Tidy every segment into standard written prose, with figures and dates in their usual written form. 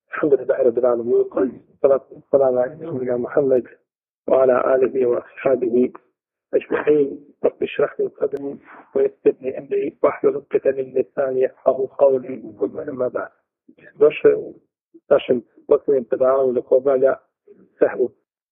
الحمد لله رب العالمين والصلاة والسلام على سيدنا محمد وعلى آله وأصحابه أجمعين. رب اشرح لي صدري ويسر لي أمري واحلل عقدة من لساني يفقهوا قولي. أما بعد. Došao našem posljednjem predavanju do poglavlja sehvu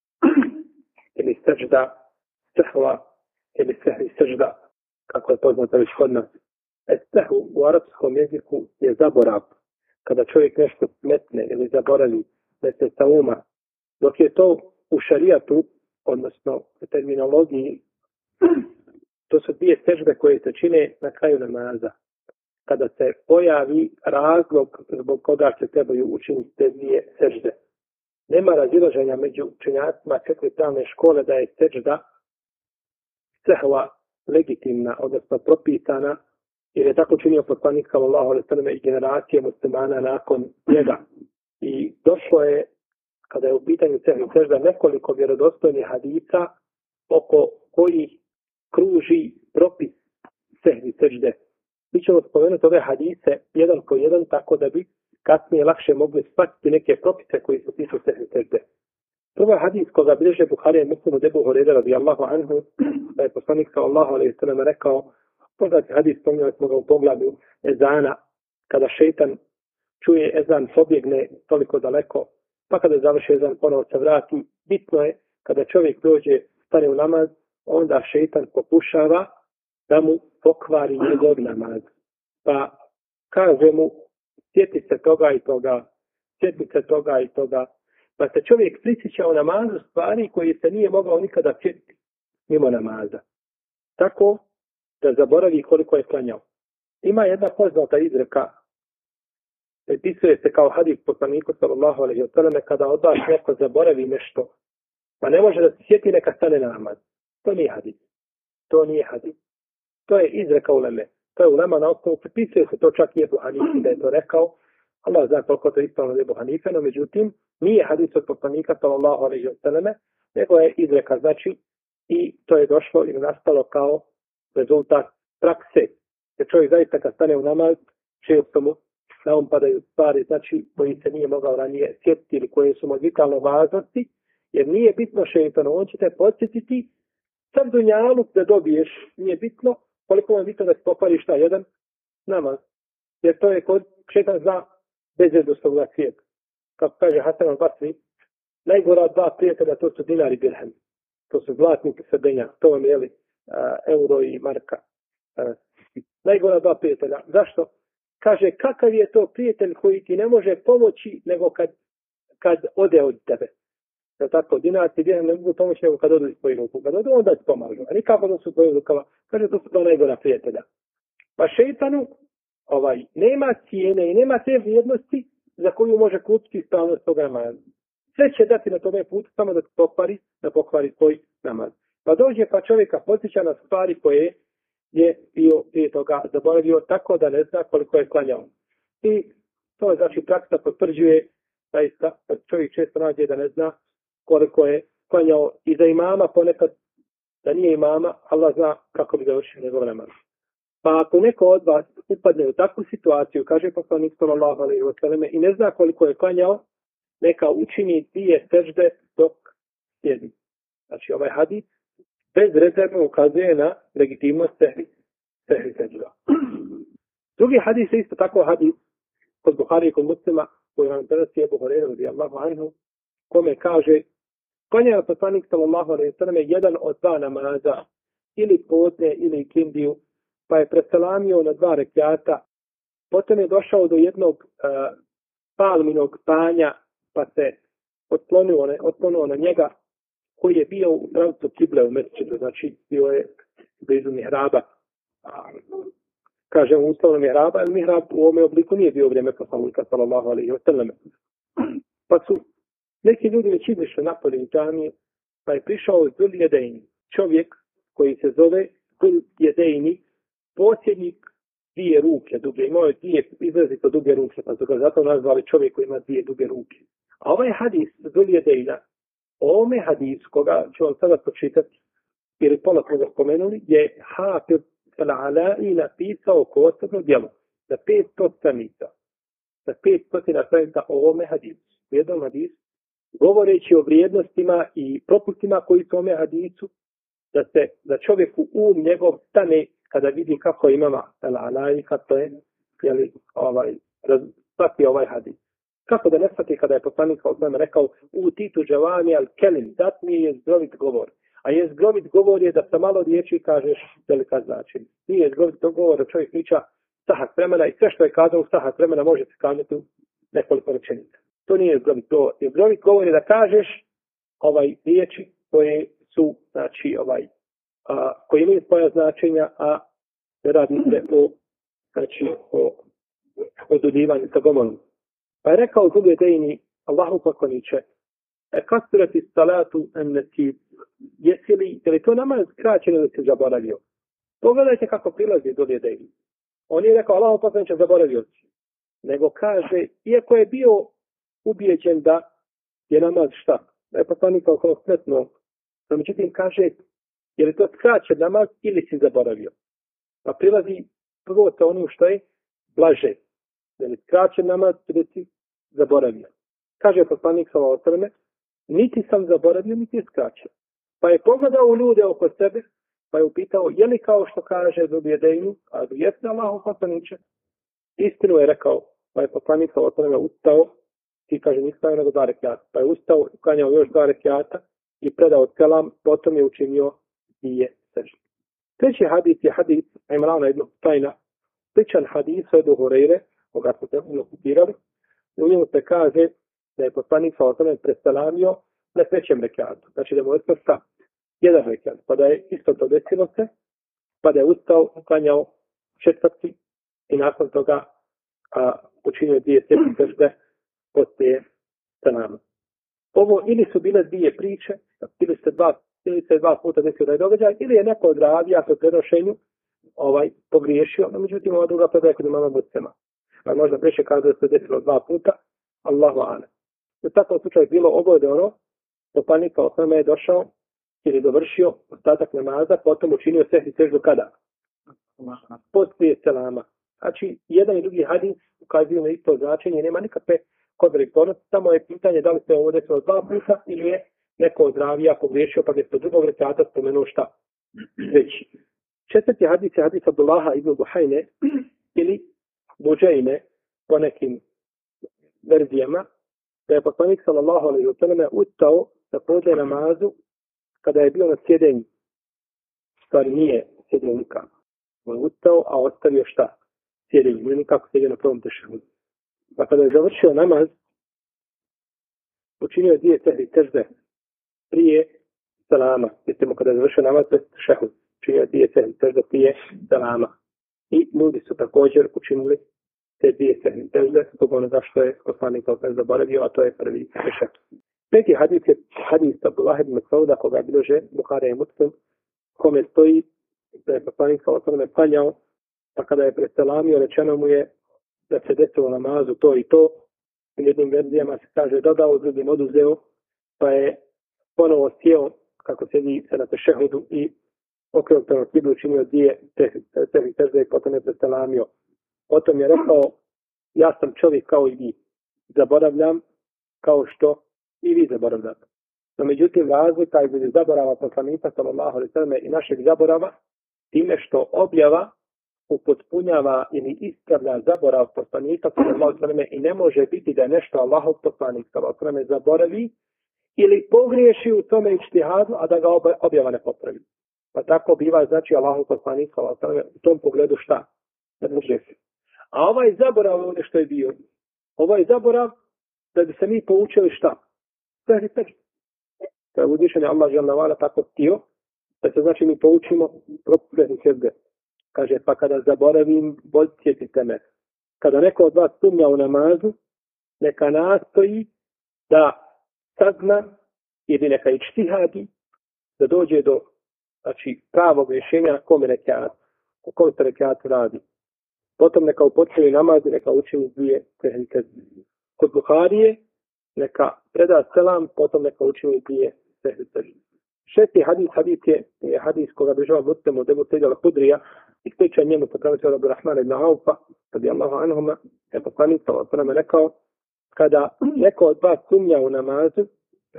ili sežda, sehva ili sehvi sežda, kako je poznato već kod nas. Sehvu u arapskom jeziku je zaborav. Kada čovjek nešto smetne ili zaboravi, se sa uma, dok je to u šarijatu, odnosno u terminologiji, to su dvije sežde koje se čine na kraju namaza. Kada se pojavi razlog zbog koga se trebaju učiniti te dvije sežde. Nema razilaženja među učenjacima četiri pravne škole da je sežda sehva legitimna, odnosno propisana, jer je tako činio poslanik sallallahu alejhi ve sellem i generacije muslimana nakon njega. I došlo je, kada je u pitanju sežda, nekoliko vjerodostojnih hadisa oko kojih kruži propis sehvi sežde. Mi ćemo spomenuti ove hadise jedan po jedan, tako da bi kasnije lakše mogli shvatiti neke propise koji su tiču sehvi sežde. Prvo hadis koga bilježe Buharija i Muslim od Ebu Hurajre radijallahu anhu, da je poslanik sallallahu alejhi ve sellem rekao, poznati hadis, spominjali smo ga u poglavlju ezana, kada šejtan čuje ezan, pobjegne toliko daleko, pa kada završi ezan, ponovo se vrati. Bitno je, kada čovjek dođe, stane u namaz, onda šejtan pokušava da mu pokvari njegov namaz. Pa kaže mu, sjeti se toga i toga, sjeti se toga i toga. Pa se čovjek prisjeća u namazu stvari koje se nije mogao nikada sjetiti mimo namaza. Tako da zaboravi koliko je klanjao. Ima jedna poznata izreka, pisuje se kao hadis poslaniku sallallahu alejhi ve selleme, kada od vas neko zaboravi nešto, pa ne može da se sjeti, neka stane na namaz. To nije hadis. To nije hadis. To je izreka uleme. To je ulema na osnovu, pripisuje se to čak i Ebu Hanifi da je to rekao. Allah zna koliko to ispravno od Ebu Hanife, no međutim, nije hadis od poslanika sallallahu alejhi ve selleme, nego je izreka, znači, i to je došlo i nastalo kao rezultat prakse. Jer čovjek zaista kad stane u namaz, često mu na um padaju stvari, znači, koji se nije mogao ranije sjetiti ili koje su mu vitalno važnosti, jer nije bitno šejtanu, on će te podsjetiti sad dunjaluk da dobiješ, nije bitno koliko vam bitno da se pokvari šta jedan namaz. Jer to je kod šejtan zna bezvrednostnog svijeta. Kako kaže Hasan al-Basri, najgora dva prijatelja to su dinar i dirhem. To su zlatnik i srebrnjak. To vam je euro i marka. Najgora dva prijatelja. Zašto? Kaže, kakav je to prijatelj koji ti ne može pomoći nego kad ode od tebe. Da tako, dinar i dirhem ne mogu pomoći nego kad odu iz tvojih ruku. Kad odu, onda ti pomažu. A nikako da su tvojih rukava. Kaže, to su to najgora prijatelja. Pa šejtanu nema cijene i nema te vrijednosti za koju može kupiti ispravnost toga namaza. Sve će dati na tome putu samo da pokvari tvoj namaz. Pa dođe pa čovjeka podsjeća na stvari koje je bio prije toga zaboravio, tako da ne zna koliko je klanjao. I to je, znači, praksa potvrđuje zaista, čovjek često nađe da ne zna koliko je klanjao i za imama, ponekad da nije imama, Allah zna kako bi završio njegov namaz. Pa ako neko od vas upadne u takvu situaciju, kaže poslanik sallallahu alejhi ve selleme, i ne zna koliko je klanjao, neka učini dvije sežde dok sjedi. Znači, ovaj hadis bezrezervno ukazuje na legitimnost sehvi sežda. Drugi hadis je isto tako hadis kod Buharije i kod Muslima, koji vam prenosi Ebu Hurajra radijallahu anhu, kome kaže, klanjao poslanik sallallahu alejhi ve selleme jedan od dva namaza, ili podne ili ikindiju, pa je preselamio na 2 rekjata, potom je došao do jednog palminog panja, pa se otklonio na njega, koji je bio u pravcu kible u mesdžidu, znači bio je blizu mihraba. Kažem uslovno mihraba, jer mihrab u ovome obliku nije bio vrijeme poslanika sallallahu alejhi ve selleme. Pa su neki ljudi već izišli napolje u džamije, pa je prišao Zul Jedejni, čovjek koji se zove Zul Jedejni, posjednik dvije ruke duge, imao je dvije izrazito duge ruke, pa su ga zato nazvali čovjek koji ima dvije duge ruke. A ovaj hadis Zul Jedejna, ovome hadisu, koga ću vam sada pročitati, ili pola smo ga spomenuli, je Hafiz al-Ala'i napisao posebno djelo za 500 stranica. sa 500 stranica o ovome hadisu. U jednom hadisu, govoreći o vrijednostima i propustima koji su u ovome hadisu, da čovjeku njegov stane kada vidi kako imama al-Alai, kako je shvati ovaj hadis. Kako da ne shvati kada je poslanik rekao u titu džavami al-kelim, dat mi je zgrovit govor. A je zgrovit govor je da sa malo riječi kažeš velika značenja. Nije zgrovit govor da čovjek priča sahat vremena i sve što je kazao u sahat vremena može se kazati u nekoliko rečenica. To nije zgrovit govor. Zgrovit govor je da kažeš riječi koje su, znači, koji imaju svoja značenja, a ne radi se o dodjevanju sa govorom. Pa je rekao druge dejni, Allahu poslaniče, kasirati salatu enneti, je li to namaz skraćeno da se zaboravio? Pogledajte kako prilazi druge dejni. On je rekao, Allahu poslaniče, zaboravio si. Nego kaže, iako je bio ubijeđen da je namaz šta? Da je poslanik kao smetno. No, međutim, kaže, je li to skraćen namaz ili si zaboravio? Pa prilazi prvo sa onim što je blaže. Je li skraćen namaz ili si zaboravio? Kaže poslanik sallallahu alejhi ve selleme, niti sam zaboravio, niti je skraćen. Pa je pogledao ljude oko sebe, pa je upitao, je li kao što kaže Zubijedejnu, a jeste Allahu poslaniče? Istinu je rekao, pa je poslanik sallallahu alejhi ve selleme ustao, ti kaže nisam nego 2 rekata. Pa je ustao, uklanjao još 2 rekata i predao selam, potom je učinio 2 sežde. Treći hadis je hadis Imrana ibn Husaina, sličan hadis od Hurajre, koga smo se citirali. U njemu se kaže da je poslanik sallallahu alejhi ve sellem preselamio na 3. rekatu. Znači da mu je ostao 1 rekat. Pa da je isto to desilo se, pa da je ustao, uklanjao 4. i nakon toga učinio 2 sežde poslije selama. Ovo ili su bile 2 priče, ili se 2 puta desio da je događaj, ili je neko od ravija po prenošenju pogriješio, no međutim ova druga predaja kod imama Muslima. Pa možda preše kada se desilo 2 puta, Allahu a'lam. U takvom slučaju bilo oboje ono, poslanik sallallahu alejhi ve sellem je došao ili dovršio ostatak namaza, potom učinio sehvi seždu kada? Poslije selama. Znači, jedan i drugi hadis ukazuju na isto značenje, nema nikakve kontradiktornosti, samo je pitanje da li se ovo desilo 2 puta ili je neko od ravija pogriješio pa mjesto drugog rekata spomenuo šta? Veći. 4. hadis je hadis Abdullaha ibn Buhajne ili Buđejne po nekim verzijama, da je poslanik sallallahu alejhi ve selleme ustao da podne namazu kada je bio na sjedenju. Stvari nije sjedenju nikako. On je ustao, a ostavio šta? Sjedenju. Nije nikako sjedio na prvom tešehudu. Pa kada je završio namaz, učinio je 2 sežde prije selama. Mislimo kada je završio namaz, to je tešehud. Učinio je 2 sežde prije selama. I ljudi su također učinili te 2 sežde, zbog onoga što je poslanik zaboravio, a to je prvi tešehud. 5. hadis je hadis Abdullah ibn Mas'uda, koga bilježe Buhari i Muslim, kome stoji da je poslanik sallallahu alejhi ve sellem klanjao, pa kada je preselamio, rečeno mu je da se desilo namazu to i to. U jednim verzijama se kaže dodao, drugim oduzeo, pa je ponovo sjeo kako sjedi se na tešehudu i okrenuo prema kibli, učinio 2 sežde i potom je preselamio. Potom je rekao, ja sam čovjek kao i vi, zaboravljam kao što i vi zaboravljate. No međutim, razlika između zaborava poslanika sallallahu alejhi ve selleme i našeg zaborava time što objava upotpunjava ili ispravlja zaborav poslanika sallallahu alejhi ve selleme i ne može biti da je nešto Allahov poslanik sallallahu alejhi ve selleme zaboravi ili pogriješi u tome ijtihadu, a da ga objava ne popravi. Pa tako biva, znači Allahov poslanik sallallahu alejhi ve selleme u tom pogledu šta? Ne može se. A ovaj zaborav ovdje što je bio, ovaj zaborav da bi se mi poučili šta? Sehri sežde. To je uzvišenje Allah dželle vala tako htio, da se znači mi poučimo sehri sežde. Kaže, pa kada zaboravim, podsjetite me. Kada neko od vas sumnja u namazu, neka nastoji da sazna ili neka ijtihadi da dođe do pravog rješenja na kome rekatu, o kom se rekatu radi. Potom neka upotpuni namaz i neka učini 2 sehri sežde. Kod Buharije neka preda selam, potom neka učini 2 sehri sežde. 6. hadis je hadis koga bilježi Muslim od Ebu Sejda al-Hudrija ispriča njemu poslanik Abdurrahman ibn Aufa, radijallahu anhuma, je poslanik sallallahu alejhi ve rekao, kada neko od vas sumnja u namazu,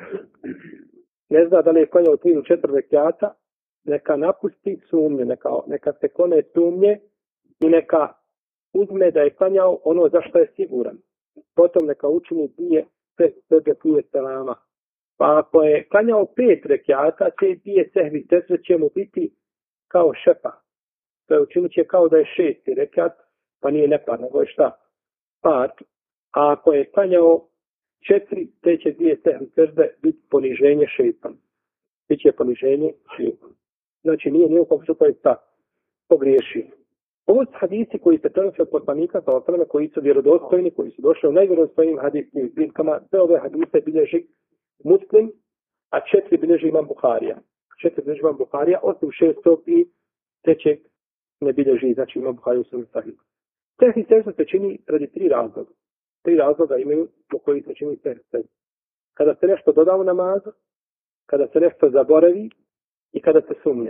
ne zna da li je klanjao 3 ili 4 rekata, neka napusti sumnje, neka se klone sumnje i neka uzme da je klanjao ono za što je siguran. Potom neka učini prije selama. Pa ako je klanjao 5 rekata, te 2 sehvi sestre će mu biti kao šepa. To je učinit će kao da je 6 rekat, pa nije nepar, nego je šta? Par. A ako je klanjao 4, te će 2 sehvi sestre biti poniženje šeitan. Biće poniženje šeitan. Znači nije ni u kom slučaju pogriješio. Ovo su hadisi koji se prenose od poslanika sa osrame, koji su vjerodostojni, koji su došli u najvjerodostojnim hadisnim zbirkama. Sve ove hadise bilježi Muslim, a 4 bilježi Imam Buharija. 4 bilježi Imam Buharija, osim 6. i 3. ne bilježi, znači Imam Buharija u svom sahihu. Sehvi sežda se čini radi 3 razloga. 3 razloga imaju po koji se čini sehvi sežda. Kada se nešto doda u namazu, kada se nešto zaboravi i kada se sumnja.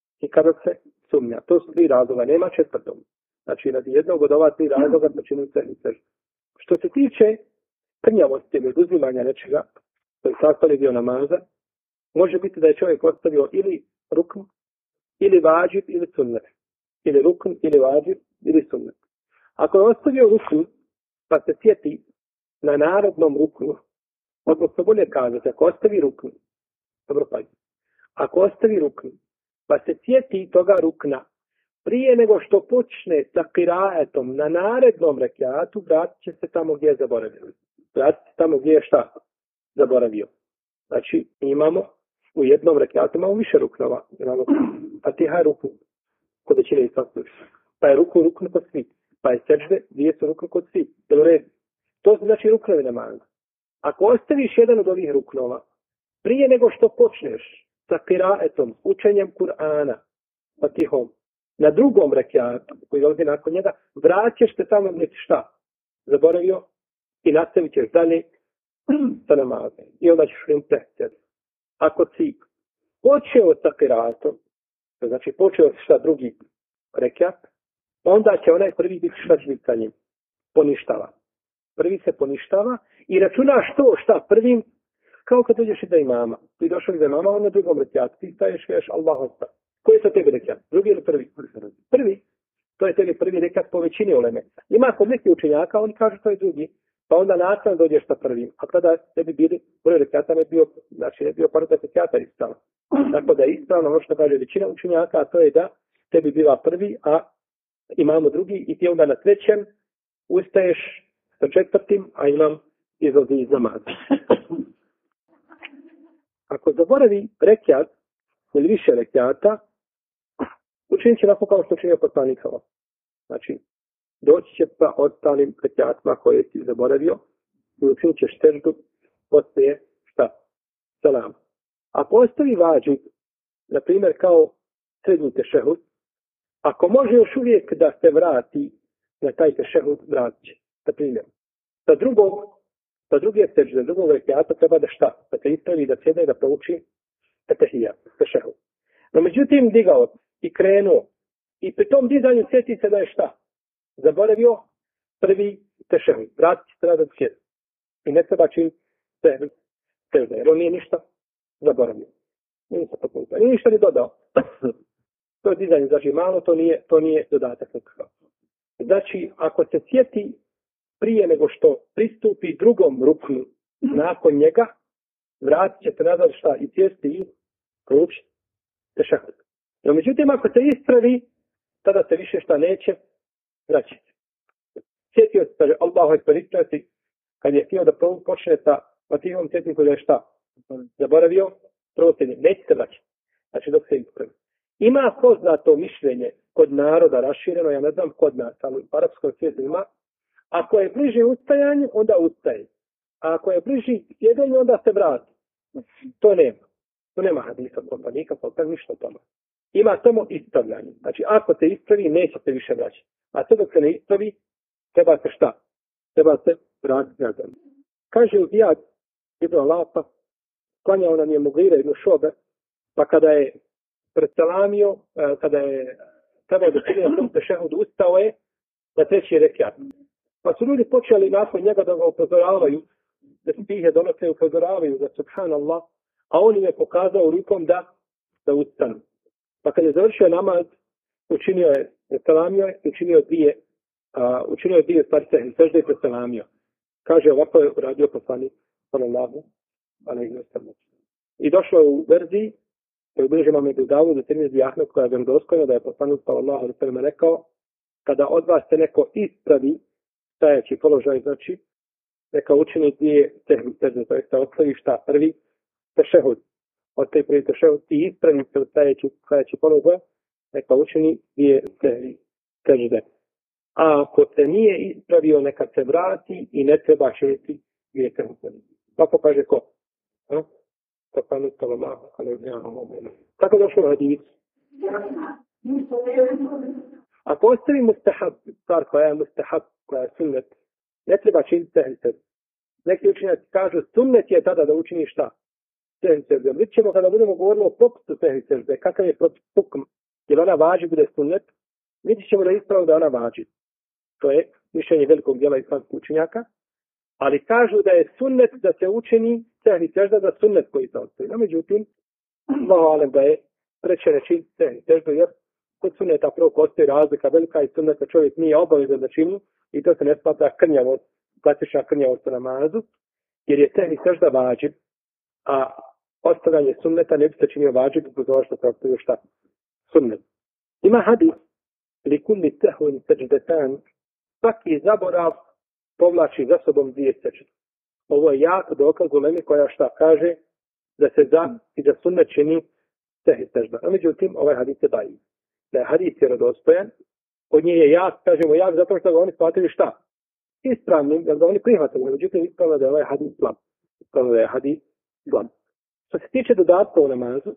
To su 3 razloga, nema 4. Znači, radi jednog od ova 3 razloga se čini sehvi sežda. Što se tiče prnjavosti ili oduzimanja nečega, to je sastavni dio namaza, može biti da je čovjek ostavio ili rukn, ili vađib, ili sunnet. Ili rukn, ili vađib, ili sunnet. Ako je ostavio rukn, pa se sjeti na narodnom ruknu, odnosno bolje kazati, ako ostavi rukn, dobro pazite, ako ostavi rukn, pa se sjeti toga rukna, prije nego što počne sa kiraetom na narednom rekiatu, vratit će se tamo gdje je zaboravio. Vratit se tamo gdje je šta zaboravio. Znači, imamo u jednom rekiatu, imamo više ruknova. Imamo Fatiha rukn, kod većine islamskih. Pa je rukn kod svi. Pa je sežde, 2 su rukn kod svi. To su znači ruknovi namaza. Ako ostaviš jedan od ovih ruknova, prije nego što počneš sa kiraetom, učenjem Kur'ana, Fatihom, na drugom rekiatu, koji ovdje nakon njega, vraćaš se tamo gdje ti šta zaboravio i nastavit ćeš dalje sa namazom. I onda ćeš impresiti. Ako si počeo sa kiratom, znači počeo si šta drugi rekiat, onda će onaj prvi biti šta će biti sa njim. Poništava. Prvi se poništava i računaš to šta prvim, kao kad dođeš i da imama. Ti došao i da imama, on na drugom rekiatu. Ti staješ i veš Allahu Akbar. Koji je to tebi rekiat? Drugi ili prvi? Prvi. To je tebi prvi rekiat po većini uleme. Ima kod neki učenjaka, oni kažu to je drugi. Pa onda nakon dođeš sa prvim. A kada tebi bili broj rekiata ne bio, znači ne bio par rekiata ispravno. Tako da je ispravno ono što kaže većina učenjaka, a to je da tebi bila prvi, a imamo drugi i ti onda na trećem ustaješ sa 4, a imam izlazi iz namaza. Ako zaboravi rekiat ili više rekiata, učinit će nakon kao što učinio poslanik. Znači, doći će pa ostalim rekiatima koje si zaboravio i učinit ćeš seždu poslije šta? Salam. Ako ostavi vađib, na primjer kao srednji tešehud, ako može još uvijek da se vrati na taj tešehud, vratit će. Na primjer, sa druge sežde, drugog rekiata treba da šta? Da se ispravi, da sjedne, da prouči tešehija, tešehud. No međutim, digao i krenuo i pri tom dizanju sjeti se da je šta? Zaboravio prvi tešehud. Vratit će se da sjedi. I ne treba činiti sežde, jer on nije ništa zaboravio. Nije ništa ni dodao. To je dizanje, znači malo, to nije dodatak nekakav. Znači, ako se sjeti prije nego što pristupi drugom ruknu nakon njega, vratit će se nazad šta i sjesti i proučiti tešehud. No, međutim, ako se ispravi, tada se više šta neće vraćati. Sjetio se, kaže, Allahu ekber, ispraviti, kad je htio da počne sa Fatihom, sjetio se da je šta zaboravio, prvo se neće se vraćati. Znači, dok se ispravi. Ima poznato mišljenje kod naroda rašireno, ja ne znam kod nas, ali u arapskom svijetu ima, ako je bliži ustajanju, onda ustaje. A ako je bliži sjedenju, onda se vrati. To nema. To nema hadisa od poslanika, pa ništa o tome. Ima samo ispravljanje. Znači, ako se ispravi, neće se više vraćati. A sve dok se ne ispravi, treba se šta? Treba se vratiti nazad. Kaže Zijad ibn Lafa, klanjao nam je Mugire ibn Šobe, pa kada je preselamio, kada je trebao da čini na tom tešehudu, ustao je na treći rekiat. Pa su ljudi počeli nakon njega da ga upozoravaju, da stihe donose upozoravaju da subhanallah, a on im je pokazao rukom da ustanu. Pa kad je završio namaz, učinio je dvije stvari sežde i preselamio. Kaže, ovako je uradio poslanik sallallahu alejhi ve sellem. I došlo je u verziji, koju bliže imam Ebu Davud u Tirmizi Ahmed, koja je vjerodostojna, da je poslanik sallallahu alejhi ve sellem rekao, kada od vas se neko ispravi stajeći položaj, znači, neka učini dvije sežde, to je ostavi šta prvi tešehud. Ostavi prvi tešehud i ispravi se u stajeći položaj, neka učini dvije sežde. A ako se nije ispravio, neka se vrati i ne treba činiti dvije sežde. Tako kaže ko? Poslanik sallallahu alejhi ve sellem. Tako došlo u hadisu. Ako ostavi mustahab, stvar koja je mustahab, koja je sunnet, ne treba činiti sežde. Neki učenjaci kažu, sunnet je tada da učini šta? Sežde. Vidjet ćemo kada budemo govorili o propisu sežde, kakav je propis hukm, jer ona važi bude sunnet, vidjet ćemo da je ispravno da ona važi. To je mišljenje velikog dijela islamskih učenjaka, ali kažu da je sunnet da se učini sežda za sunnet koji se ostavi. No, međutim, valim da je preče ne činiti seždu, jer kod sunneta prvo postoji razlika velika i sunneta čovjek nije obavezan da čini i to se ne smatra krnjavost, klasična krnjavost u namazu, jer je sežda vađib, a ostavljanje sunneta ne bi se činio vađib zbog toga što se ostavio šta? Sunnet. Ima hadis, li kulli sehvin seždetan, svaki zaborav povlači za sobom dvije sežde. Ovo je jak dokaz uleme koja šta kaže da se i da sunnet čini sežda. A međutim, ovaj hadis je daji. Da je hadis vjerodostojan, od nje je jak, kažemo jak zato što ga oni shvatili šta? Ispravnim, jer ga oni prihvatili. Međutim, ispravno da je ovaj hadis slab. Ispravno da je hadis slab. Što se tiče dodatka u namazu,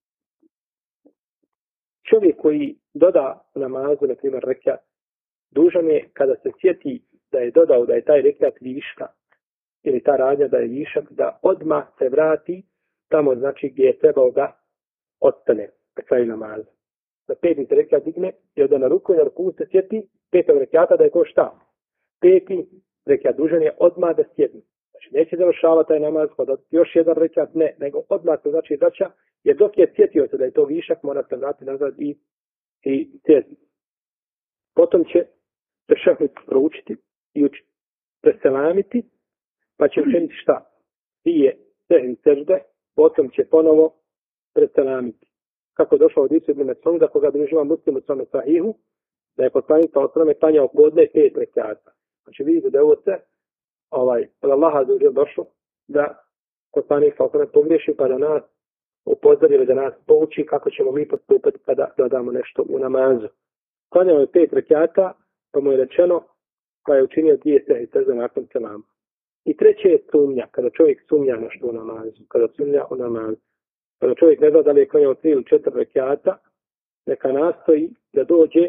čovjek koji doda u namazu, na primjer rekiat, dužan je kada se sjeti da je dodao da je taj rekiat viška ili ta radnja da je višak, da odmah se vrati tamo znači gdje je trebao da ostane na kraju namaza. Da peti rekiat digne i onda na ruku i na ruku se sjeti petog rekiata da je to šta? Peti rekiat dužan je odmah da sjedni. Znači neće završavati taj namaz, pa da još jedan rekiat ne, nego odmah se znači vraća, jer dok je sjetio se da je to višak, mora se vratiti nazad i sjedni. Potom će tešehud proučiti i preselamiti, pa će učiniti šta? Dvije sežde, potom će ponovo preselamiti. Kako je došlo od Isu ibn Mes'uda, koga bilježi Muslim u svome sahihu, da je poslanik sallallahu alejhi ve sellem klanjao podne 5 rekata. Znači vidite da je ovo sve od Allaha došlo da poslanik sallallahu alejhi ve sellem pogriješi, pa da nas upozori ili da nas pouči kako ćemo mi postupati kada dodamo nešto u namazu. Klanjao je 5 rekata, pa mu je rečeno, pa je učinio dvije sežde nakon selama. I treće je sumnja, kada čovjek sumnja nešto u namazu, kada sumnja u namazu. Kada čovjek ne zna da li je klanjao 3 ili 4 rekata, neka nastoji da dođe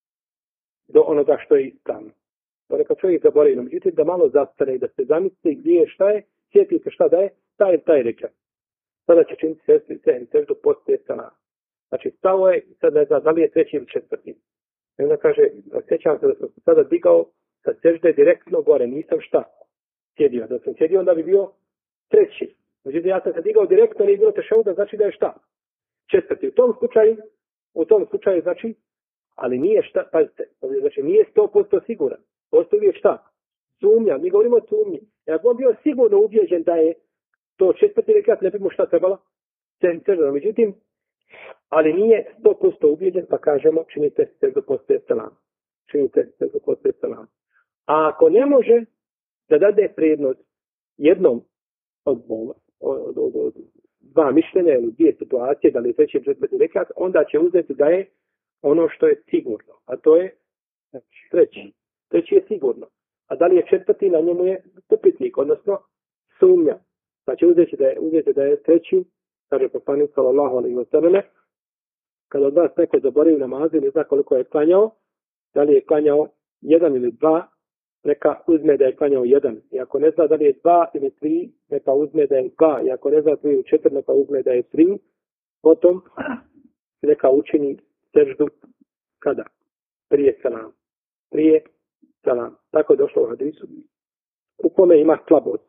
do onoga što je ispravno. Pa neka čovjek zaboravi, no međutim da malo zastane i da se zamisli gdje je šta je, sjeti se šta da je, taj rekat. Sada će činiti seždu poslije selama. Znači stavo je, sad ne zna da li je treći ili četvrti. I onda kaže, sjećam se da sam sada digao sa sežde direktno gore, nisam šta sjedio. Da sam sjedio, onda bi bio treći. Međutim, ja sam se digao direktno, nije bilo tešehuda, znači da je šta? Četvrti. U tom slučaju znači, ali nije šta, pazite, znači nije 100% siguran. Postoji uvijek šta? Sumnja, mi govorimo o sumnji. Ja on bio sigurno ubijeđen da je to četvrti rekat, ne bi mu šta trebalo? Sežda. Međutim, ali nije 100% ubijeđen, pa kažemo činite seždu poslije selama. Činite seždu poslije selama. A ako ne može da dade prednost jednom od dva mišljenja ili dvije situacije, da li je treći ili četvrti rekat, onda će uzeti da je ono što je sigurno. A to je treći. Treći je sigurno. A da li je četvrti, na njemu je upitnik, odnosno sumnja. Znači uzeti da je treći, kaže poslanik sallallahu alejhi ve sellem, kada od vas neko zaboravi namazu i ne zna koliko je klanjao, da li je klanjao 1 ili 2, neka uzme da je klanjao 1. I ako ne zna da li je 2 ili 3, neka uzme da je 2. I ako ne zna 3 ili 4, neka uzme da je 3. Potom neka učini seždu Kada? Prije selam. Prije selam. Tako je došlo u hadisu. U kome ima slabost.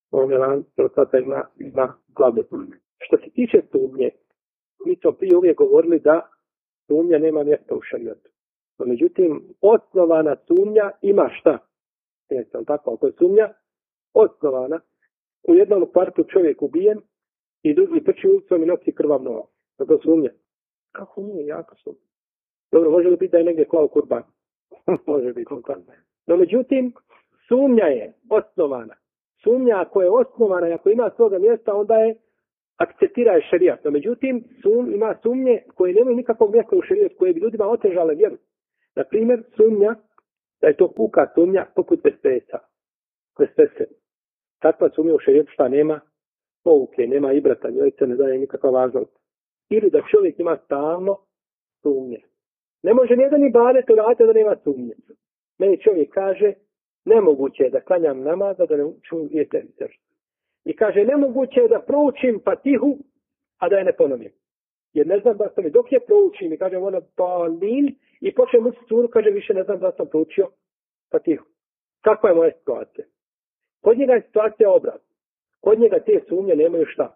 Ima slabost. Što se tiče sumnje, mi smo prije uvijek govorili da sumnja nema mjesta u šarijatu. No, međutim, osnovana sumnja ima šta? Jesam tako, ako je sumnja osnovana, u jednom kvartu čovjek ubijen i drugi trči ulicom i nosi krvav novac. To je sumnja. Kako nije, jako sumnja. Dobro, može li biti da je negdje klao kurban? Može biti. No, međutim, sumnja je osnovana. Sumnja ako je osnovana i ako ima svoga mjesta, onda je akceptira šerijat. No, međutim, ima sumnje koje nemaju nikakvog mjesta u šerijatu, koje bi ljudima otežale vjeru. Na primjer, sumnja, da je to puka sumnja poput vespesa. Vespese. Takva sumnja u šerijatu šta nema pouke, nema ibrata, njoj se ne daje nikakva važnost. Ili da čovjek ima stalno sumnje. Ne može nijedan ibadet uraditi da nema sumnje. Meni čovjek kaže, nemoguće je da klanjam namaza, da ne čujem dvije I kaže, nemoguće je da proučim Fatihu, a da je ne ponovim. Jer ne znam da sam mi, dok je proučim, i kažem ona palin, i počnem učiti suru, kaže, više ne znam da sam proučio Fatihu. Kakva je moja situacija? Kod njega je situacija obrat. Kod njega te sumnje nemaju šta?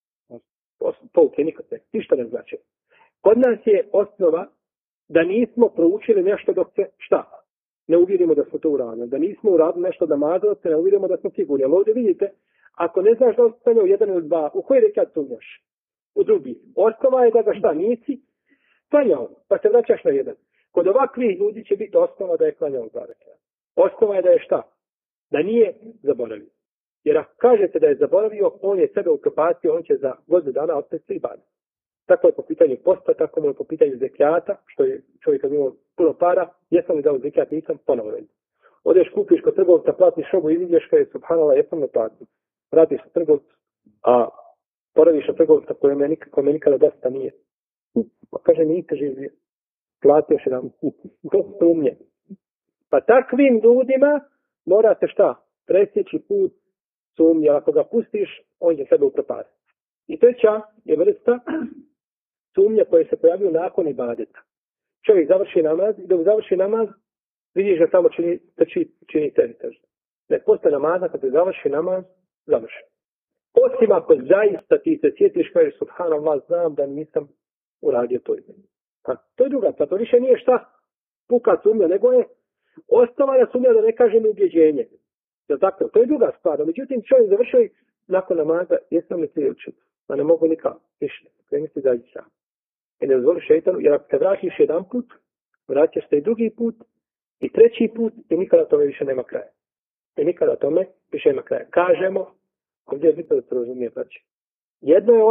Pouke, nikakve. Ništa ne znači. Kod nas je osnova da nismo proučili nešto dok se šta? Ne uvjerimo da smo to uradili. Da nismo uradili nešto da mazalo se, ne uvjerimo da smo sigurni. Ali ovdje vidite, ako ne znaš da li stanje u jedan ili dva, u koji rekat sumnjaš? U drugi. Osnova je da ga šta nisi klanjao, pa se vraćaš na jedan. Kod ovakvih ljudi će biti osnova da je klanjao dva rekata. Osnova je da je šta? Da nije zaboravio. Jer ako kažete da je zaboravio, on je sebe upropastio, on će za godinu dana opet se ibaditi. Tako je po pitanju posta, tako je po pitanju zekijata, što je čovjek kad imao puno para, jesam li dao zekijat, nisam, ponovo već. Odeš, kupiš kod trgovca, platiš robu, iziđeš kada je subhanallah, jesam ne platim. Vratiš se trgovcu, a poraviš od trgovca koje me nikada dosta nije. Pa kaže, niste živio. Platio še nam. To sumnje. Pa takvim ljudima morate šta? Presjeći put sumnje. Ako ga pustiš, on će sebe upropasti. I treća je vrsta sumnje koje se pojavljaju nakon ibadeta. Čovjek završi namaz i dok završi namaz, vidiš da tamo čini teži. Ne, posle namaza, kad se završi namaz, završi. Osim ako zaista ti se sjetiš, kažeš, subhanallah, znam da nisam uradio to izmeni. To je druga, pa to više nije šta puka sumnja, nego je osnovana sumnja, da ne kažem ubjeđenje. Dakle, to je druga stvar. Međutim, čovjek završio i nakon namaza, jesam li ti učiti? Pa ne mogu nikako, više. Kreni si zađi sam. I ne dozvoli šeitanu, jer ako te vratiš jedan put, vraćaš se i drugi put, i treći put, i nikada tome više nema kraja. I nikada tome više nema kraja. Kažemo, ovdje je bitno da se razumije, znači. Jedno je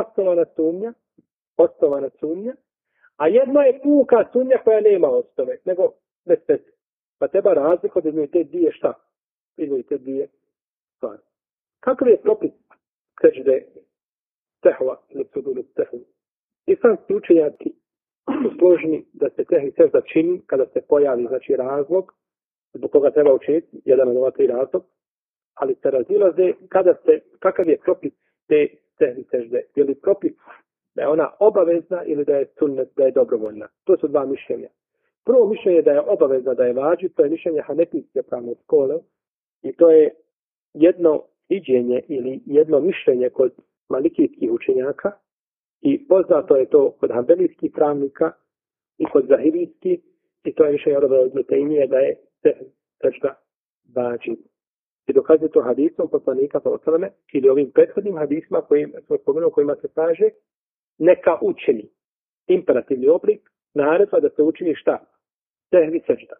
osnovana sumnja, a jedno je puka sumnja koja nema osnove, nego bez pete. Pa treba razliku između te dvije šta? Između te dvije stvari. Kakav je propis sežde tehva ili sududu tehva? Islamski učenjaci su složni da se tehvi sežda čini kada se pojavi, znači, razlog zbog koga treba učiniti, jedan od ova tri razlog, ali se razilaze kakav je propis te tehvi sežde. Je li propis da je ona obavezna ili da je sunnet, da je dobrovoljna? To su dva mišljenja. Prvo mišljenje da je obavezna, da je vađib, to je mišljenje hanefijske pravne škole i to je jedno viđenje ili jedno mišljenje kod malikijskih učenjaka i poznato je to kod hanbelijskih pravnika i kod zahirijskih i to je mišljenje od Tejmije da je sežda vađib. I dokazuje to hadisom poslanika sallallahu ili ovim prethodnim hadisima kojima se kaže neka učini imperativni oblik naredba da se učini šta? Tehvi sežda.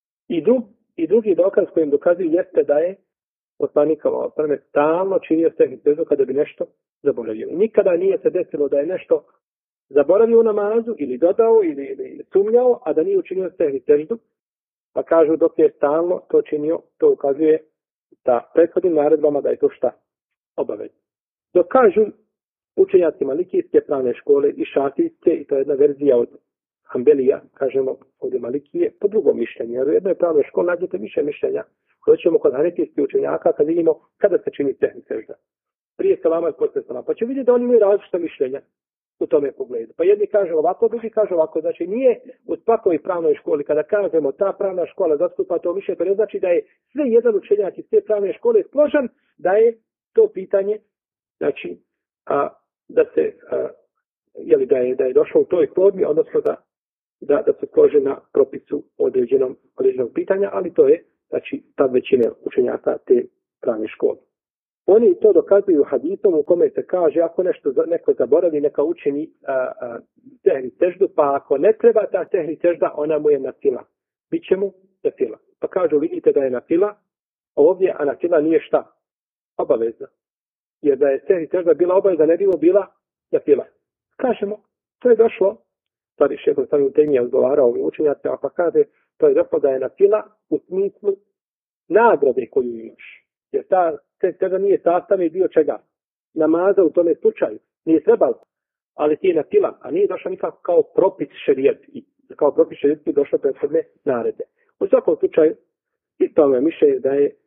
I drugi dokaz kojim dokazuje jeste da je poslanik sallallahu stalno činio tehvi seždu kada bi nešto zaboravio. Nikada nije se desilo da je nešto zaboravio u namazu ili dodao ili sumnjao, a da nije učinio tehvi seždu. Pa kažu dok je stalno to činio, to ukazuje da prethodnim naredbama da je to šta? Obavezno. Dok kažu učenjaci malikijske pravne škole i šafijske, i to je jedna verzija od Hanbelija, kažemo ovdje Malikije, po drugom mišljenju. Jer u jednoj pravnoj školi nađete više mišljenja. Doćemo kod hanefijskih učenjaka kad vidimo kada se čini tehvi sežda. Prije selama i posle selama. Pa će vidjeti da oni imaju različita mišljenja. u tome pogledu. Pa jedni kažu ovako, drugi kažu ovako. Znači nije u svakoj pravnoj školi, kada kažemo ta pravna škola zastupa to mišljenje, to ne znači da je sve jedan učenjak iz te pravne škole složan, da je to pitanje, znači, da je došao u toj formi, odnosno da se slože na propisu određenog pitanja, ali to je, znači, tad većine učenjaka te pravne škole. Oni to dokazuju hadisom u kome se kaže ako neko zaboravi, neka učini tehni seždu, pa ako ne treba ta tehni sežda, ona mu je na fila. Biće mu na fila. Pa kažu, vidite da je na fila ovdje, a na fila nije šta? Obavezna. Jer da je tehni sežda bila obavezna, ne bilo bila na fila. Kažemo, to je došlo, sad je šeho sam u temije odgovarao ovim učenjacima, pa kaže, to je došlo da je na fila u smislu nagrade koju imaš. Jer ta sežda nije sastavni dio čega? Namaza u tome slučaju. Nije trebalo. Ali ti je na fila, a nije došlo nikako kao propis šerijetski. Kao propis šerijetski došlo prethodne naredbe. U svakom slučaju, i tome mišljenje da je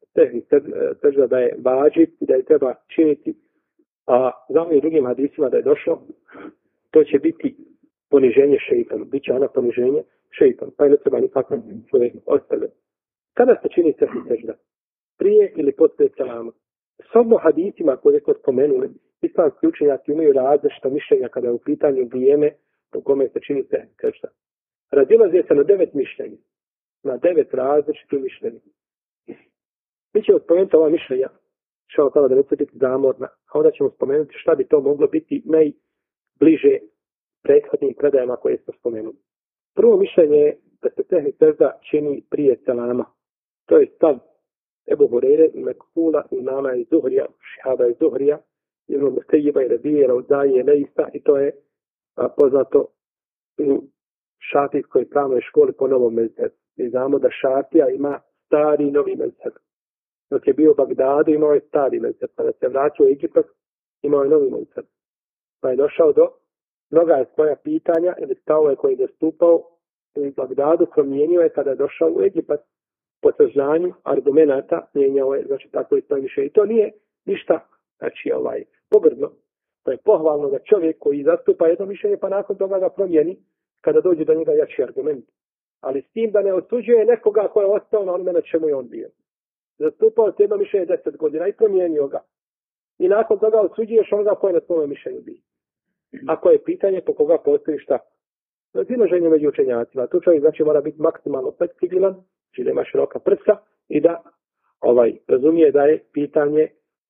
sežda da je vađib i da je treba činiti, a za ovim drugim hadisima da je došlo, to će biti poniženje šeitanu. Biće ono poniženje šeitanu. Pa je ne treba nikako čovjek ostaviti. Kada se čini sežda? Prije ili poslije selama? S ovim hadisima koje smo spomenuli, islamski učenjaci imaju različita mišljenja kada je u pitanju vrijeme u kome se čini sežda. Razilaze se na 9 mišljenja. Na 9 različitih mišljenja. Mi ćemo spomenuti ova mišljenja, što kada da ne će biti zamorna, a onda ćemo spomenuti šta bi to moglo biti najbliže prethodnim predajama koje smo spomenuli. Prvo mišljenje je da se tehni sežda čini prije selama. To je stav Ebu Hureyre, Mekfula, imama iz Zuhrija, Šihaba iz Zuhrija, Ibn Musejiba i Rabije, Rauzaije, Leista, i to je poznato u šafijskoj pravnoj školi po novom mezhebu. Mi znamo da šafija ima stari i novi mezheb. Dok je bio u Bagdadu, imao je stari mezheb. Kada se vratio u Egipat, imao je novi mezheb. Pa je došao do mnoga svoja pitanja ili stavove koje je dostupao u Bagdadu, promijenio je kada je došao u Egipat. Po saznanju argumenata mijenjao je, znači tako i to više. I to nije ništa, znači pogrdno. To je pohvalno da čovjek koji zastupa jedno mišljenje pa nakon toga ga promijeni kada dođe do njega jači argument. Ali s tim da ne osuđuje nekoga ko je ostao na onome na čemu je on bio. Zastupao se jedno mišljenje 10 godina i promijenio ga. I nakon toga osuđuješ onoga ko je na svome mišljenju bio. Ako je pitanje po koga postoji šta? Razilaženje među učenjacima. Tu čovjek znači mora biti maksimalno fleksibilan, znači da ima široka prsa i da razumije da je pitanje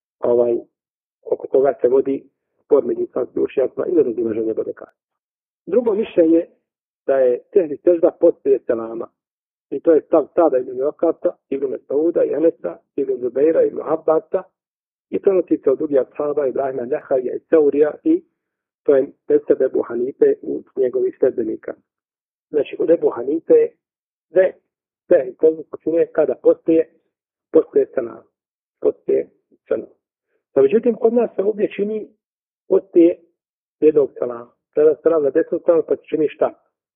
oko koga se vodi spor među islamskim učenjacima i da razilaženje bude kasno. Drugo mišljenje da je tehni sežda poslije selama. I to je stav Sada ibn Vakata, ibn Mesauda, i Enesa, ibn Zubeira, ibn Abbasa i prenosi se od drugih ashaba Ibrahima Neharija i Seurija i to je mezheb Ebu Hanife u njegovih sljedbenika. Znači, od Ebu Hanife sve počinje kada poslije selama. Poslije selama. No, međutim, kod nas se ovdje čini poslije jednog selama. Kada selam na desnu stranu pa čini šta?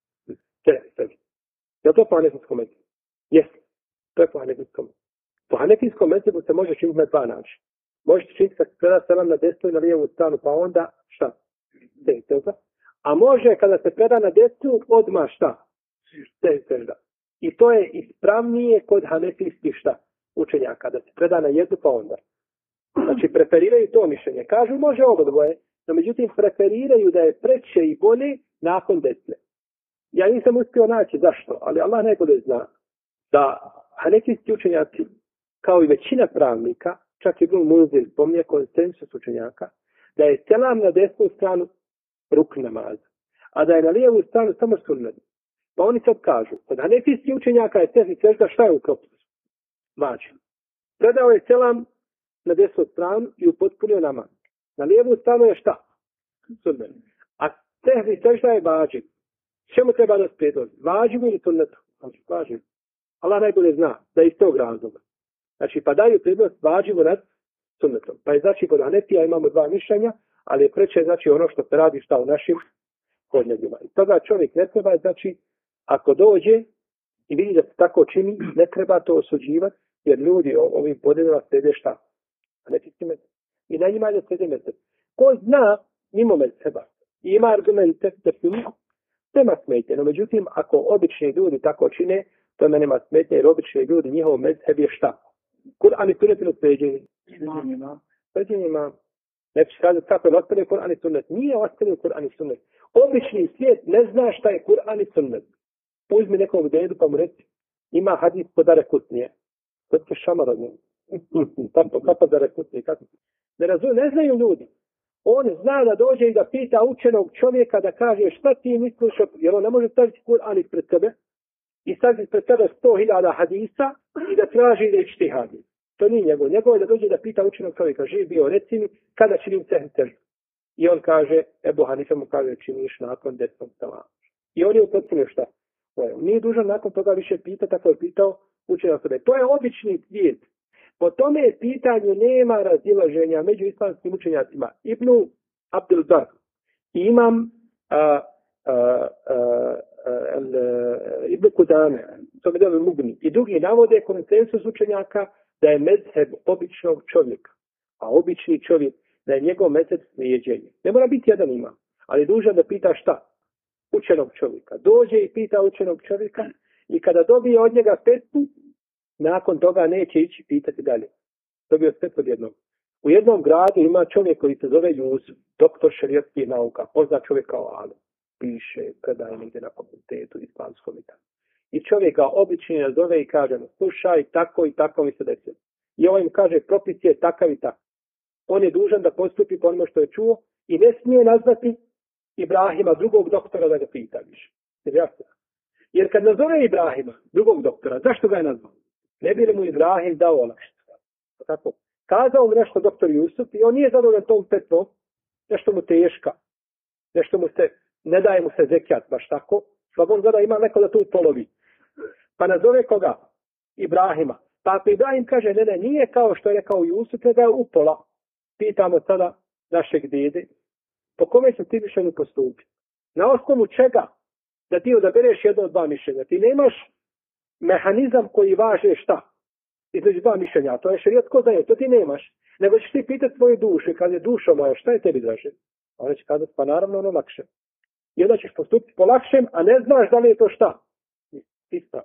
Je to po hanefijskom mesebu? Jesi. To je po hanefijskom mesebu. Po hanefijskom mesebu se može činiti na dva načina. Možete činiti kad preda selam na desnu i na lijevu stranu, pa onda šta? A može kada se preda na desnu, odmah šta? Sežda. I to je ispravnije kod hanefijskih šta? Učenjaka. Da se preda na jednu, pa onda. Znači, preferiraju to mišljenje. Kažu, može oba dvoje. No, međutim, preferiraju da je preče i bolje nakon desne. Ja nisam uspio naći zašto, ali Allah najbolje zna da hanefijski učenjaci, kao i većina pravnika, čak i Ibn Munzir spominje konsensus učenjaka, da je selam na desnu stranu rukn namaz, a da je na lijevu stranu samo sunnet. Pa oni sad kažu, kod hanefijskih učenjaka je tehni sežda šta je u propisu? Vađib. Predao je selam na desnu stranu i upotpunio namaz. Na lijevu stranu je šta? Sunnet. A tehni sežda je vađib. Čemu treba nas predložiti? Vađibu ili sunnetu? Znači, vađibu. Allah najbolje zna da je iz tog razloga. Znači, pa daju prednost vađibu nad sunnetom. Pa je znači, kod Hanefija imamo dva mišljenja, ali je preče, znači, ono što se radi šta u našim podnebljima. I toga čovjek ne treba, znači, ako dođe i vidi da se tako čini, ne treba to osuđivati, jer ljudi ovim podnebljima sede šta? Hanefijski mesec. I na njima je da sede mesec. Ko zna mimo meseba ima argumente da su nema smetnje. No međutim, ako obični ljudi tako čine, to me nema smetnje, jer obični ljudi, njihov mezheb je šta? Kur'an i sunnet ili sređenje? Sređenje ima. Neće kazati kako je ostavio Kur'an i sunnet. Nije ostavio Kur'an i sunnet. Obični svijet ne zna šta je Kur'an i sunnet. Uzmi nekog dedu pa mu reci, ima hadis po Darekutnije. To je šamarodnje. Kako Darekutnije? Ne znaju ljudi. On zna da dođe i da pita učenog čovjeka da kaže šta ti misliš, jer on ne može staviti Kur'an ispred sebe i staviti pred sebe 100.000 hadisa i da traži da je ijtihad. To nije njegov. Njegov je da dođe da pita učenog čovjeka, živ bio, reci mi, kada činim seždu. I on kaže, Ebu Hanife mu kaže, činiš nakon 10 salama. I on je upotpunio šta? Nije dužan nakon toga više pitati, tako je pitao učenog sebe. To je obični svijet. Po tome pitanju nema razilaženja među islamskim učenjacima. Ibnu Abdul Bar i imam Ibn Kudame, to mi da Mugni, i drugi navode konsensus učenjaka da je mezheb običnog čovjeka, a obični čovjek da je njegov mezheb slijeđenje. Ne mora biti jedan imam, ali je dužan da pita šta? Učenog čovjeka. Dođe i pita učenog čovjeka i kada dobije od njega petku, nakon toga neće ići pitati dalje. Dobio sve pod jednom. U jednom gradu ima čovjek koji se zove Jusuf, doktor šerijatskih nauka, poznat čovjek kao Alim. Piše, predaje negdje na fakultetu islamskom i tako. I čovjek ga obično nazove i kaže, slušaj, tako i tako mi se desilo. I ovaj mu kaže, propis je takav i tako. On je dužan da postupi po onome što je čuo i ne smije nazvati Ibrahima, drugog doktora, da ga pita više. Jer kad nazove Ibrahima, drugog doktora, zašto ga je nazvao? Ne bi li mu Ibrahim dao olakšicu. Tako. Kazao mu nešto doktor Jusuf i on nije zadovoljan tom petnom, nešto mu teška, nešto mu se, ne daje mu se zekijat, baš tako. Svak on gleda ima neko da tu polovi. Pa nazove koga? Ibrahima. Pa ako Ibrahim kaže, ne, nije kao što je rekao Jusuf, nego je upola. Pitamo sada našeg dede, po kome će ti mišljenju postupiti? Na osnovu čega? Da ti odabereš jedno od dva mišljenja. Ti nemaš mehanizam koji važe šta? Između dva mišljenja. To je šerijatsko znanje, to ti nemaš. Nego ćeš ti pitati svoju dušu. Kad je dušo moja, šta je tebi draže? Ona će kazati, pa naravno ono lakše. I onda ćeš postupiti po lakšem, a ne znaš da li je to šta? Isto.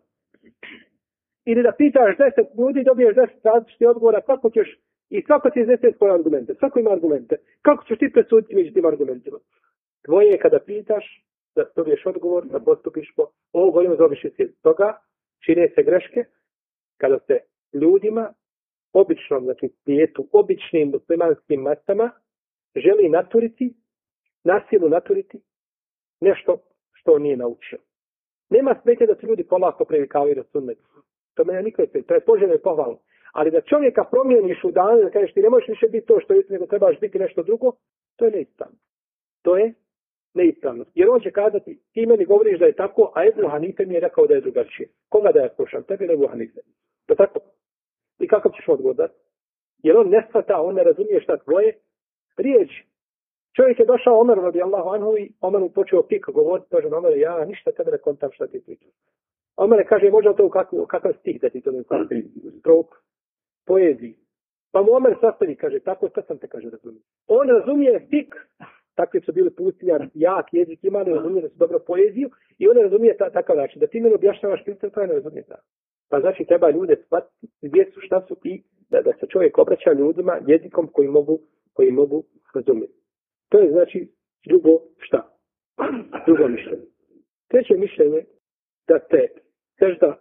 Ili da pitaš 10 ljudi, dobiješ 10 različitih odgovora, kako ćeš, i svako ti iznese svoje argumente. Svako ima argumente. Kako ćeš ti presuditi među tim argumentima? Tvoje je kada pitaš, da dobiješ odgovor, da postupiš po ovo govorimo za obični svijet. Toga čine se greške kada se ljudima, običnom, znači svijetu, običnim muslimanskim masama, želi naturiti, nasilu naturiti nešto što on nije naučio. Nema smetje da se ljudi polako previkavaju na sunnet. To mene nikad smetje, to je poželjno i pohvalno. Ali da čovjeka promijeniš u danu, da kažeš ti ne možeš više biti to što je, nego trebaš biti nešto drugo, to je neispravno. To je neispravno. Jer on će kazati, ti meni govoriš da je tako, a Ebu Hanife mi je rekao da je drugačije. Koga da ja slušam? Tebi ili Ebu Hanife? To tako? I kako ćeš odgovoriti? Jer on ne shvata, on ne razumije šta tvoje riječi. Čovjek je došao Omeru radijallahu anhu i Omer mu počeo pika govoriti, kaže Omer, ja ništa tebe ne kontam šta ti pričaš. Omer kaže, možda to kakav stih da ti to ne kontam, strok, poeziji. Pa mu Omer sastavi, kaže, tako šta sam te, kaže, razumije. On razumije stik, takvi su bili pustinjar, jak jezik ima, ne razumije da su dobro poeziju i on ne razumije takav način. Da ti meni objašnjavaš priču, to je ne razumije tako. Pa znači treba ljude shvatiti gdje su, šta su i da se čovjek obraća ljudima jezikom koji mogu razumjeti. To je znači drugo šta? Drugo mišljenje. Treće mišljenje da se sežda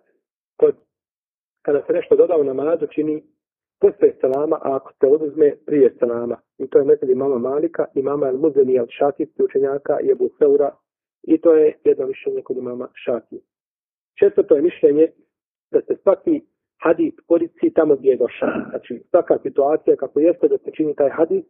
kada se nešto doda u namazu čini poslije selama, a ako se oduzme prije selama. I to je metod imama Malika, imama El-Muzeni, Al-Šafijski učenjaka i Ebu Seura. I to je jedno mišljenje kod imama Šafije. Četvrto je mišljenje da se svaki hadis koristi tamo gdje je došao. Znači svaka situacija kako jeste da se čini taj hadis,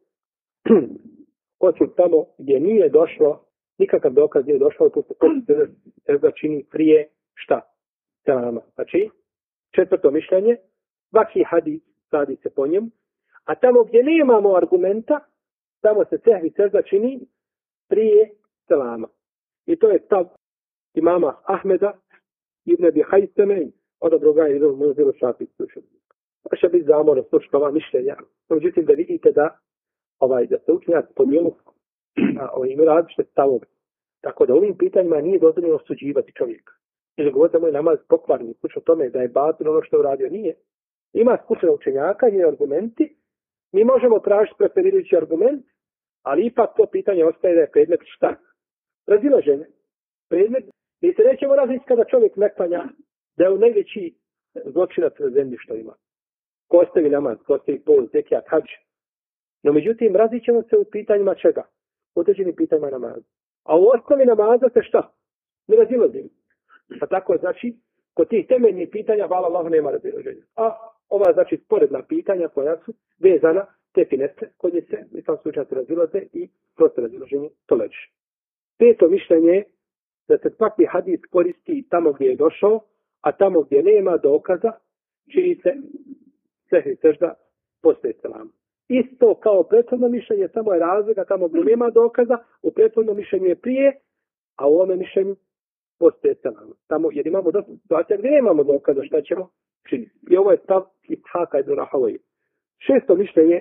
osim tamo gdje nije došlo, nikakav dokaz nije došao, tu se koristi čini prije šta? Selama. Znači, četvrto mišljenje, svaki hadis radi se po njemu, a tamo gdje nemamo argumenta, tamo se sehvi sezda čini prije selama. I to je stav imama Ahmeda, Ibn Abi Hajseme, od druga je Ibn Muzil Šafijski učenjak. Vaša biti zamorno slušati ova mišljenja. Međutim, da vidite da se učenjaci podijelu imaju različite stavove. Tako da ovim pitanjima nije dozvoljeno osuđivati čovjeka. Ili govoriti da moj namaz pokvarni, slučno tome da je batil ono što je uradio, nije. Ima skučena učenjaka i argumenti. Mi možemo tražiti preferirajući argument, ali ipak to pitanje ostaje da je predmet šta? Razilaženje. Predmet, mi se nećemo različiti kada čovjek ne klanja, da je on najveći zločinac na zemlji što ima. Ko ostavi namaz, ko ostavi post, zekijat, hadž. No međutim, različit ćemo se u pitanjima čega? U određenim pitanjima namaza. A u osnovi namaza se šta? Ne razilazimo. Pa tako znači, kod tih temeljnih pitanja, hvala Allahu, nema razilaženja. A ova znači sporedna pitanja koja su vezana, te finese, kod je se, i tam slučajati razilaze i prosto razilaženje to leži. Peto mišljenje je da se svaki hadis koristi tamo gdje je došao, a tamo gdje nema dokaza, čini se sehvi sežda poslije selama. Isto kao prethodno mišljenje, samo je razlika tamo gdje nema dokaza, u prethodnom mišljenju je prije, a u ovome mišljenju poslije selama. Tamo, jer imamo dosta situacija gdje nemamo dokaza, šta ćemo činiti. I ovo je stav Ishaka ibn Rahawayh. Šesto mišljenje,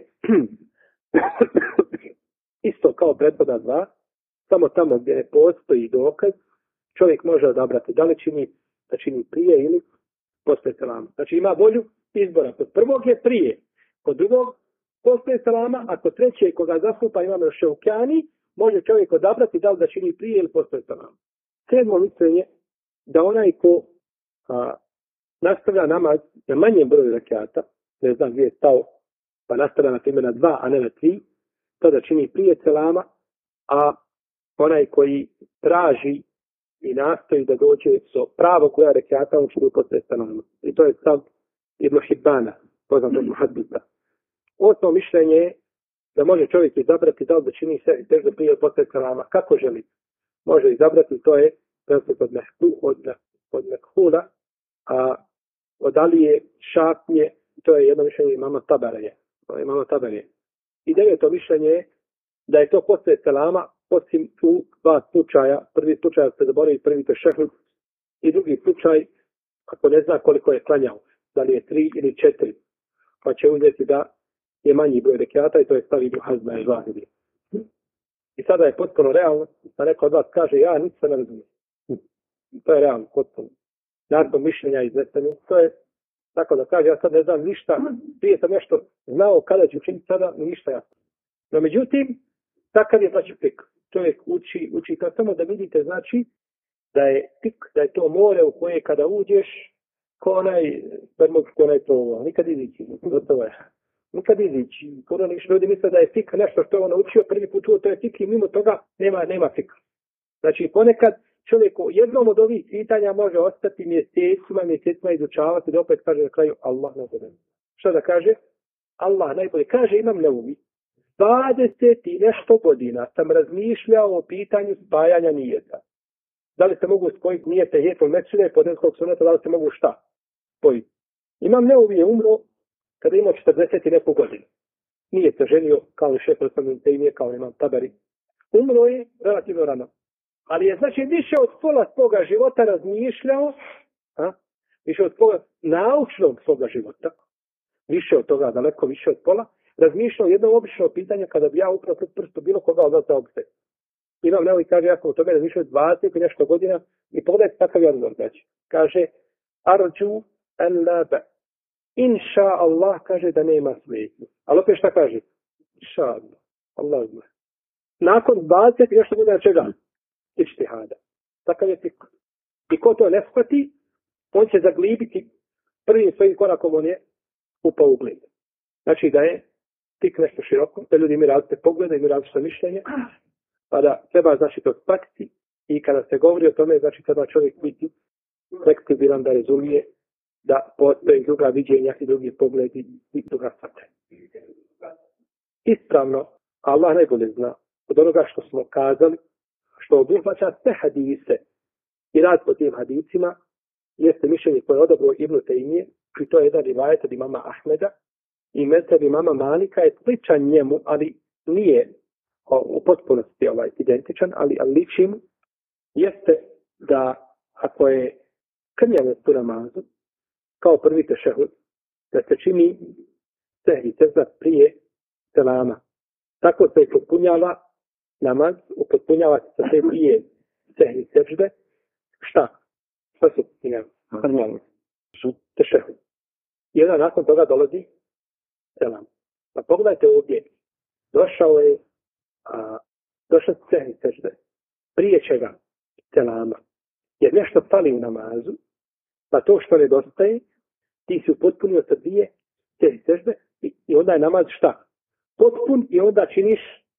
isto kao prethodna dva, samo tamo gdje ne postoji dokaz, čovjek može odabrati da li čini prije ili poslije selama. Znači ima volju izbora. Kod prvog je prije, kod drugog poslije selama, a kod treće koga zastupa imamo Šeukjani, može čovjek odabrati da li da čini prije ili poslije selama. Sedmo mišljenje da onaj ko nastavlja namaz na manjem broju rakata, ne znam gdje je stao, pa nastavlja na primjer na 2, a ne na 3, to da čini prije selama, a onaj koji traži i nastoji da dođe so pravo koja rekata on čini poslije selama. I to je stav Ibn Hibbana, poznatog muhadisa. Osmo mišljenje je da može čovjek izabrati da li da čini se težda prije ili poslije selama. Kako želi? Može izabrati, to je od mekhula, a od Alije, Šafnje, to je jedno mišljenje imama Tabarije. I deveto mišljenje je da je to poslije selama, osim u dva slučaja. Prvi slučaj se zaboravi prvi tešehud i drugi slučaj ako ne zna koliko je klanjao, da li je 3 ili 4, pa će uzeti da je manji broj rekiata i to je stav Ibn Hazma i Zahiri. I sada je potpuno realno da neko od vas kaže ja nisam ne razumijem. To je realno, potpuno. Nakon mišljenja iznesenju, to je tako da kaže ja sad ne znam ništa, prije sam nešto znao kada ću učiniti, sada ništa jasno. No međutim, takav je znači pik. Čovjek uči to samo da vidite znači da je tik, da je to more u koje kada uđeš ko onaj provo, nikad izići, gotovo je. Nikad izići. Puno ljudi misle da je fik nešto što on učio prvi put, to je fik i mimo toga nema fika. Znači ponekad čovjek u jednom od ovih pitanja može ostati mjesecima izučavati da opet kaže na kraju Allah najbolje. Što da kaže? Allah najbolje. Kaže imam Neumi. 20 i nešto godina sam razmišljao o pitanju spajanja nijeta. Da li se mogu spojiti nijete Hijetul Mesile, Podnevskog suneta, da li se mogu šta spojiti? Imam Neumi je umro kada imao 40 i neku godinu. Nije se ženio kao šef Osmanite, kao imam Tabari. Umro je relativno rano. Ali je znači više od pola svoga života razmišljao, više od pola naučnog svoga života, više od toga, daleko više od pola, razmišljao jedno obično pitanje kada bi ja upravo prstu bilo koga od vas da obse. Imam Neovi kaže, ja sam o tome razmišljao 20 i nešto godina i pogledajte takav je odgovor daći. Kaže, arđu en labe. Inša Allah kaže da nema smetnje. Ali opet šta kaže? Inša Allah. Allah zna. Nakon 20 i nešto godina čega? Ištihada. Takav je tik. I ko to ne shvati, on će zaglibiti prvim svojim korakom, on je upao u gled. Znači da je tik nešto široko, da ljudi imaju različite poglede, imaju različite mišljenje, pa da treba znači to spatiti i kada se govori o tome, znači treba čovjek biti fleksibilan da razumije da postoje druga viđenja i drugi pogledi i druga shvatanja. Ispravno, Allah najbolje zna od onoga što smo kazali, što obuhvaća sve hadise i rad po tim hadisima, jeste mišljenje koje je odabro Ibn Tejmije, i to je jedan rivajet od imama Ahmeda, i mezheb imama Malika je sličan njemu, ali nije u potpunosti identičan, ali liči mu, jeste da ako je krnjavnost u namazu, kao prvi tešehud, da se čini sehvi sežda prije selama. Tako se popunjava namaz upotpunjava se sa te dvije sehvi sežde. Šta? Šta su upotpunjava? Tešehud. I onda nakon toga dolazi selam. Pa pogledajte ovdje. Došao su sehvi sežde. Prije čega? Selama. Jer nešto fali u namazu, pa to što nedostaje, ti si upotpunio sa dvije sehvi sežde i onda je namaz šta? Potpun i onda činiš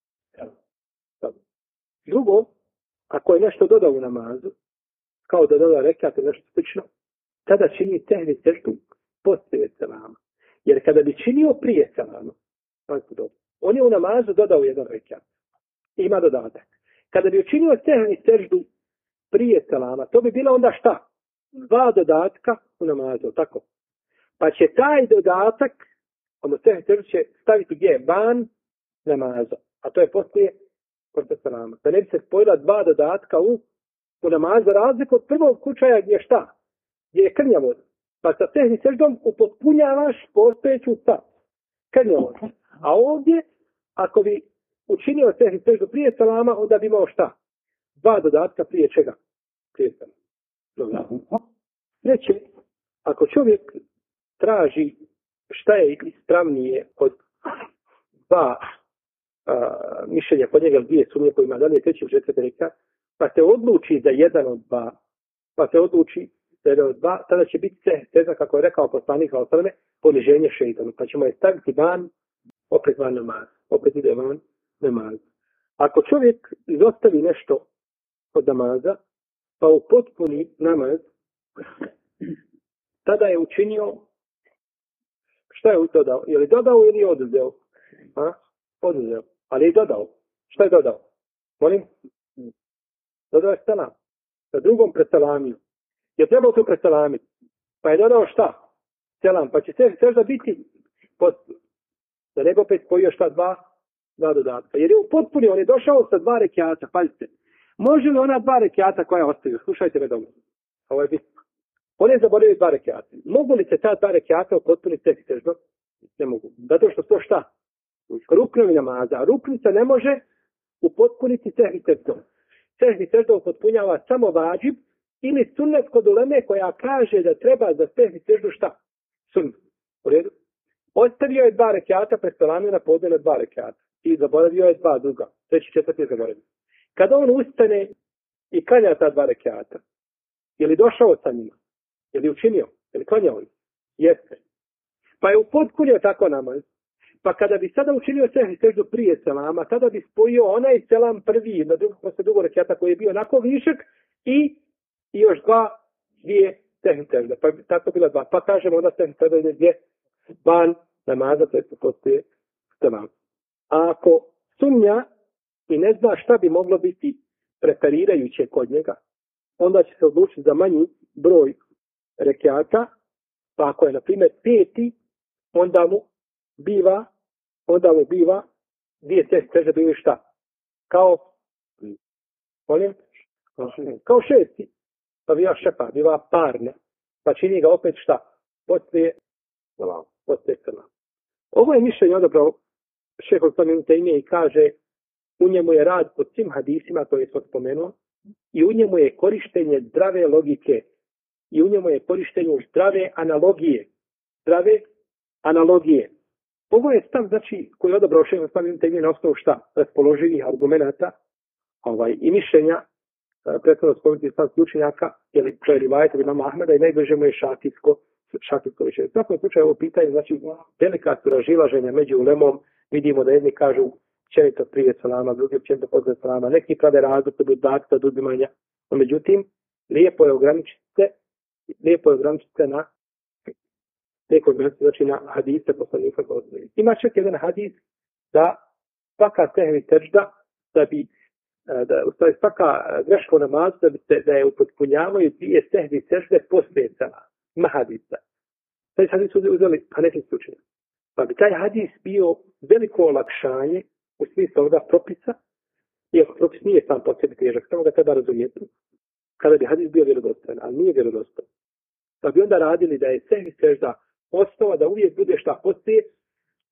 drugo, ako je nešto dodao u namazu, kao da doda rekat ili nešto slično, tada čini sehvi seždu poslije selama. Jer kada bi činio prije selama, on je u namazu dodao jedan rekat. Ima dodatak. Kada bi učinio sehvi seždu prije selama, to bi bilo onda šta? Dva dodatka u namazu, tako? Pa će taj dodatak, ono sehvi seždu će staviti gdje? Van namaza. A to je poslije selama. Da ne bi se spojila dva dodatka u namazu, razliku od prvog slučaja gdje šta? Gdje je krnjavost. Pa sa sehvi seždom upotpunjavaš postojeću krnjavost. A ovdje, ako bi učinio sehvi seždu prije selama, onda bi imao šta? Dva dodatka prije čega? Prije selama. Treće, ako čovjek traži šta je ispravnije od dva mišljenja kod njega, dvije sumnje kojima dalje treći u četvrti rekat, pa se odluči za jedan od dva, tada će biti sehvi, kako je rekao poslanik Al-Salame, poniženje šeitanu. Pa ćemo je staviti van, opet van namaz. Opet ide van namaz. Ako čovjek izostavi nešto od namaza, pa upotpuni namaz, tada je učinio, šta je dodao? Je li dodao ili je oduzeo? Oduzeo. Ali je dodao. Šta je dodao? Molim? Dodao je selam. Sa drugom preselamiju. Je trebao tu preselamiti. Pa je dodao šta? Selam. Pa će sežda biti da ne bi opet spojio šta? Dva dodatka. Jer je upotpunio, on je došao sa dva rekiata. Pazite. Može li ona dva rekiata koja ostaju? Slušajte me dobro. Ovo je bitno. On je zaboravio dva rekiata. Mogu li se ta dva rekiata upotpuniti sehvi seždom? Ne mogu. Zato što to šta? Ruknovi namaza. Ruknica ne može upotpuniti sehvi seždom. Sehvi seždom upotpunjava samo vađib ili sunnet kod uleme koja kaže da treba za sehvi seždu šta? Sunnet. U redu? Ostavio je dva rekiata, preselamio na podne dva rekiata. I zaboravio je dva druga. Treći, četvrti je zaboravio. Kada on ustane i klanja ta dva rekiata, je li došao sa njima? Je li učinio? Je li klanjao ih? Jeste. Pa je upotpunio tako namaz. Pa kada bi sada učinio sehvi seždu prije selama, tada bi spojio onaj selam prvi na drugo rekiata koji je bio onako višak i još dvije sehvi sežde. Pa tako bila dva. Pa kažemo onda sehvi sežda ide gdje? Van namaza, to je postoje selam. A ako sumnja i ne zna šta bi moglo biti preferirajuće kod njega, onda će se odlučiti za manji broj rekiata, pa ako je na primjer 5, onda mu biva dvije sehvi sežde bili šta? Kao 6. Pa biva šepa, biva parne, pa čini ga opet šta? Poslije selam. Ovo je mišljenje odabrao šehol Islam Tejmije i kaže u njemu je rad pod svim hadisima koje smo spomenuo i u njemu je korištenje zdrave logike i u njemu je korištenje zdrave analogije. Ovo je stav, znači, koji je odabrao šehol Islam Tejmije na osnovu šta? Raspoloživih argumenata i mišljenja prethodno spomenuti islamskih učenjaka, ili to je rivajet od imama Ahmeda i najbliže mu je šafijsko mišljenje. U svakom slučaju ovo pitanje, znači, velika su razilaženja među ulemom. Vidimo da jedni kažu općenito prije selama, drugi općenito posle selama, neki prave razliku od dodatka, od uzimanja. No, međutim, lijepo je ograničiti se na znači na hadise poslanika. Ima čak jedan hadis da svaka sehvi sežda, u stvari svaka greška u namazu da je upotpunjavaju dvije sehvi sežde poslije selama. Ima hadisa. Taj hadis uzeli hanefijski učenjaci. Pa bi taj hadis bio veliko olakšanje u smislu ovoga propisa, iako propis nije sam po sebi težak, samo ga treba razumjeti, kada bi hadis bio vjerodostojan, ali nije vjerodostojan. Pa bi onda radili da je sehvi sežda osnova da uvijek bude šta poslije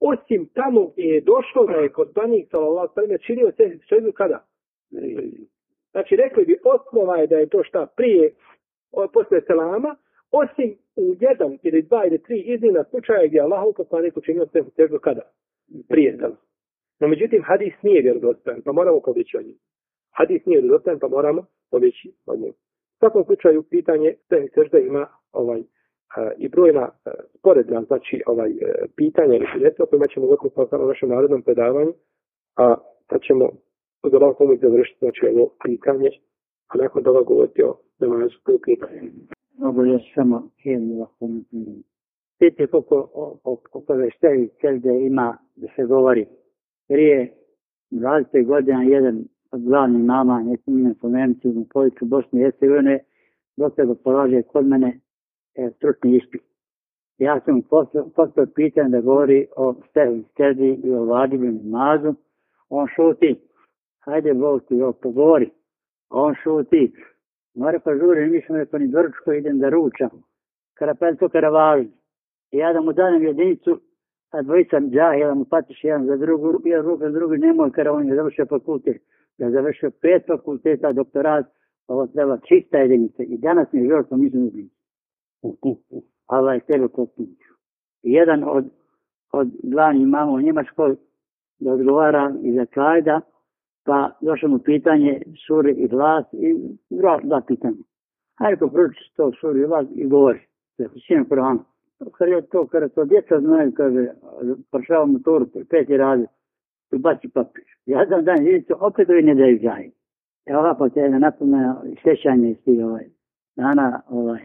osim tamo gdje je došlo da je kod planik sallallahu alejhi ve sellem činio seždu kada? Znači, rekli bi, osnova je da je to šta prije, posle selama, osim u 1 ili 2 ili 3 iznimna slučaja gdje Allahov poslanik učinio seždu kada? Prije selama. No, međutim, hadis nije vjerodostojan, pa moramo pobjeći od njega. Hadis nije vjerodostojan, pa moramo pobjeći od njega. U svakom slučaju, pitanje sežda ima i brojna sporedna, znači pitanja ili sredstva o kojima ćemo govoriti u našem narodnom predavanju, a sad ćemo od ovog pomoći završiti, znači ovo pitanje, a nakon toga govoriti o namazu u pitanju. Mogu još samo jednu ovako. Vidite koliko veštevi sežde ima da se govori. Prije 20 godina jedan od glavnih mama, nećemo ime spomenuti, u području Bosne i Hercegovine, dok se ga polaže kod mene stručni ispit. Ja sam postavio pitanje da govori o seždi i o vadibim namazu. On šuti. Hajde, Bog ti ovo pogovori. On šuti. Mora pa žuri, nisam rekao ni doručko, idem da ručam. Karapelco karavažu. I ja da mu danem jedinicu, a dvojica džahila mu patiš jedan za drugu, jedan ruka za drugu, nemoj kada on je završio fakultet. Ja završio 5 fakulteta, doktorat, ovo treba čista jedinica. I danas mi je žorstvo nisam uzim. Allah je tebe kopniću. Jedan od glavnih imama u Njemačkoj da odgovara iza kajda, pa došlo mu pitanje suri i glas i dva pitanja. Hajde ko pročiš to suri i glas i govori. Sine Kur'ana. Kada to djeca znaju, kaže, pršava motoru, 5. razred, i baci papir. Ja sam dan jedinicu, opet ovi ne daju džaji. Evo ovako te jedna napomena sjećanje iz tih dana,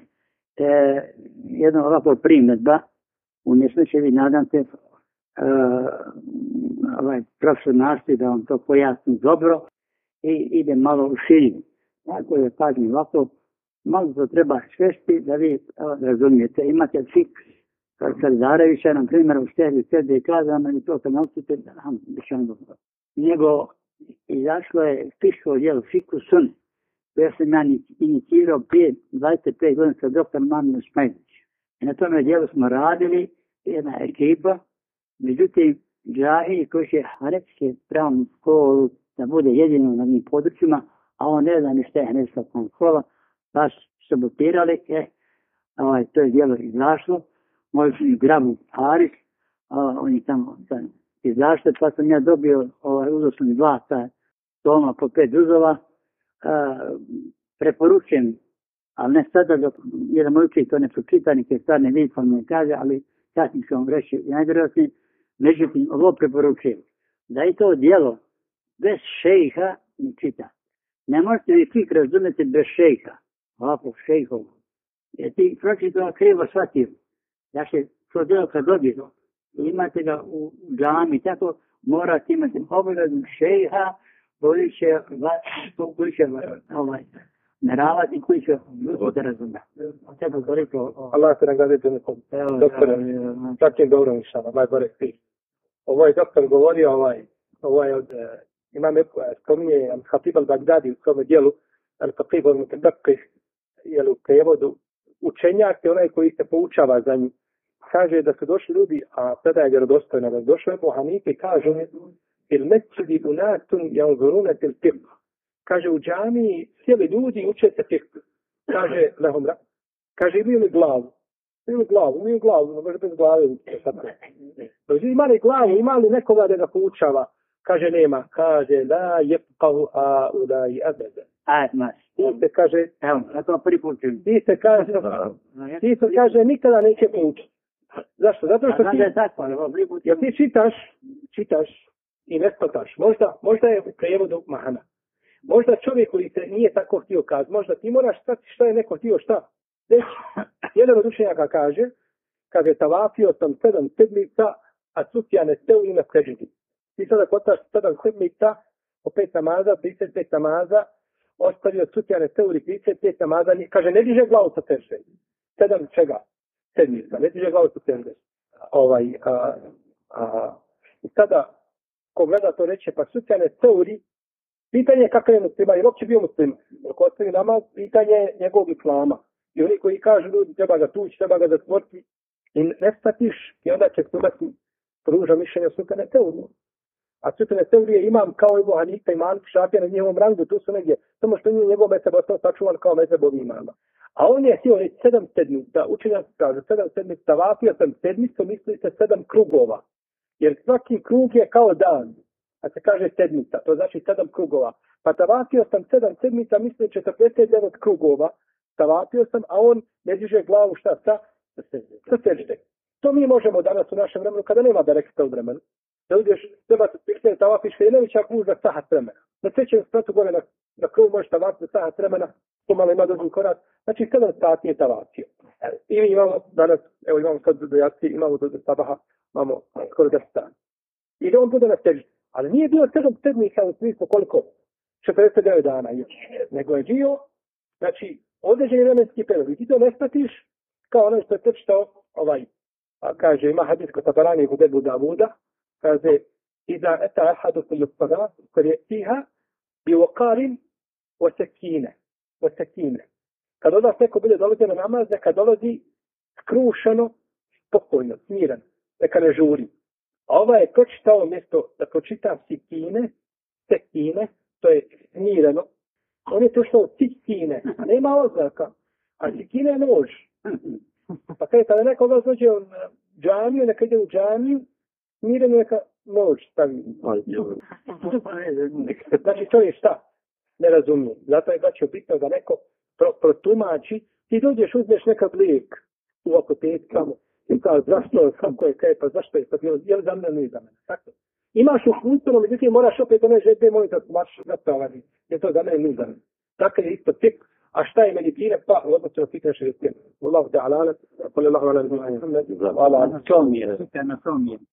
jedno ovako primjedba, u neslučajevi nadam se, profesor nastoji da vam to pojasni dobro i ide malo u širinu. Tako je kažem ovako, malo to treba svesti da vi razumijete. Imate fik Sardarevića, na primjer, u sede i kazama i to kad naučite, nego izašlo je fiško djelo, fiku sun. To ja sam inicirao prije 25 godina sa doktor Maminu Smajlić. I na tome djelu smo radili, jedna ekipa, međutim, džahi koji će harekske pravnu školu da bude jedino na njim područjima, a on ne zna ni šta je harekska škola, baš sabotirali, to je djelo izašlo. Moj grabu Haris, on je tamo izašlo, pa sam ja dobio uzosni 2 toma po 5 duzova, preporučujem, ali ne sada dok jedan moj učitelj to ne pročita, neke sad ne vidi, pa mi kaže, ali kasnije ću vam reći najvjerojatnije, međutim, ovo preporučujem, da je to djelo bez šejha ne čita. Ne možete ni fik razumjeti bez šejha, ovako šejhov, jer ti pročitao krivo shvatio. Dakle, to djelo kad dobijemo, imate ga u džami, tako morate imati obaveznu šejha, koji će naravati, koji će da razumjeti. Tako toliko. Allah te nagradite nekom doktore, takim dobro inšala, najgore svi. Ovo je doktor govorio, ovo je od imame, spominje Hatib al-Bagdadi u svome dijelu, al-Faqih al-Mutadaqih, u prevodu, učenjak je onaj koji se poučava za njih. Kaže da su došli ljudi, a tada je vjerodostojno, da došli Ebu Hanife i kažu il mesjidi unatun janzuruna til fiqh. Kaže u džamiji sjeli ljudi i uče se fiqh. Kaže Lehumra, kaže imaju li glavu? Imaju glavu, no može bez glave. Imali glavu, imali nekoga da ga poučava? Kaže nema, kaže la jebqahu a udai abede. Ti se kaže, evo, na to prvi put čujem. Ti se kaže nikada neće poučiti. Zašto? Zato što ti čitaš i ne shvataš. Možda je u prevodu mahana. Možda čovjek koji se nije tako htio kazati, možda ti moraš stati šta je neko htio šta. Jedan od učenjaka kaže tavafio sam 7 sedmica, a Sufjane Seuri na seždi. Ti sada kotaš 7 sedmica, po 5 namaza, 35 namaza, ostavio Sufjane Seuri 35 namaza, kaže ne diže glavu sa sežde. 7 čega? Sedmica, ne diže glavu sa sežde. I sada, ko gleda to reče, pa Sufjane Seuri, pitanje je kakav je muslima, jer uopće bio muslima. Ako ostavi namaz, pitanje je njegovog islama. I oni koji kažu ljudi treba ga tući, treba ga zatvoriti i ne statiš i onda će imati pruža mišljenje sufene teorije. A sufene teorije imam kao Ebu Hanife i Malik Šafija na njihovom rangu, tu su negdje, samo što nije njegov mezheb ostao sačuvan kao mezhebov imama. A on je htio reći 7 sedmica, učenjaci kažu 7 sedmica, vafio sam sedmicu, misli se 7 krugova. Jer svaki krug je kao dan. A se kaže sedmica, to znači 7 krugova. Pa tavafio sam 7 sedmica, misli 49 krugova. Tavafio sam, a on ne diže glavu šta sa sežde. To mi možemo danas u našem vremenu, kada nema direkta u vremenu. Da uđeš, treba se pikne tavafiš, kada je najveća kružna sahat vremena. Na trećem spratu gore na krug možeš tavafiti sahat vremena, pomalo ima dođu korak. Znači 7 sati je tavafio. I mi imamo danas, evo imamo sad do jaci, imamo do sabaha, imamo skoro 10 sati. I da on bude na seždi. Ali nije bio 7 sedmica u smislu koliko? 49 dana. Nego je bio, znači, određeni vremenski period. I ti to ne shvatiš kao ono što je pročitao kaže, ima hadis kod Tabarani kod Ebu Davuda, kaže, iza eta ahadu fil sada, kad je tiha, bi waqarin wa sakine. Kad od vas neko bude dolazi na namaz, neka dolazi skrušeno, spokojno, smiren, neka ne žuri. A ova je pročitao mjesto da pročita sekine, to je smireno. On je pročitao sikine, a nema oznaka. A sikine je nož. Pa kada neko od vas dođe u džamiju, neka ide u džamiju, smireno neka nož stavi. Znači to je šta? Ne razumijem. Zato je znači bitno da neko protumači. Ti dođeš, uzmeš nekad lijek u apotekama i kao zašto, kako je, kaj, pa zašto je, pa je li za mene, nije za mene. Tako. Imaš u funkciju, međutim moraš opet one žete moji da maš zastavani. Je to za mene, nije za mene. Tako je isto tek. A šta je medicina? Pa, odnosno fitne šeritine. Allahu ta'ala, qul Allahu ala nabiyina Muhammad wa ala alihi wa sahbihi.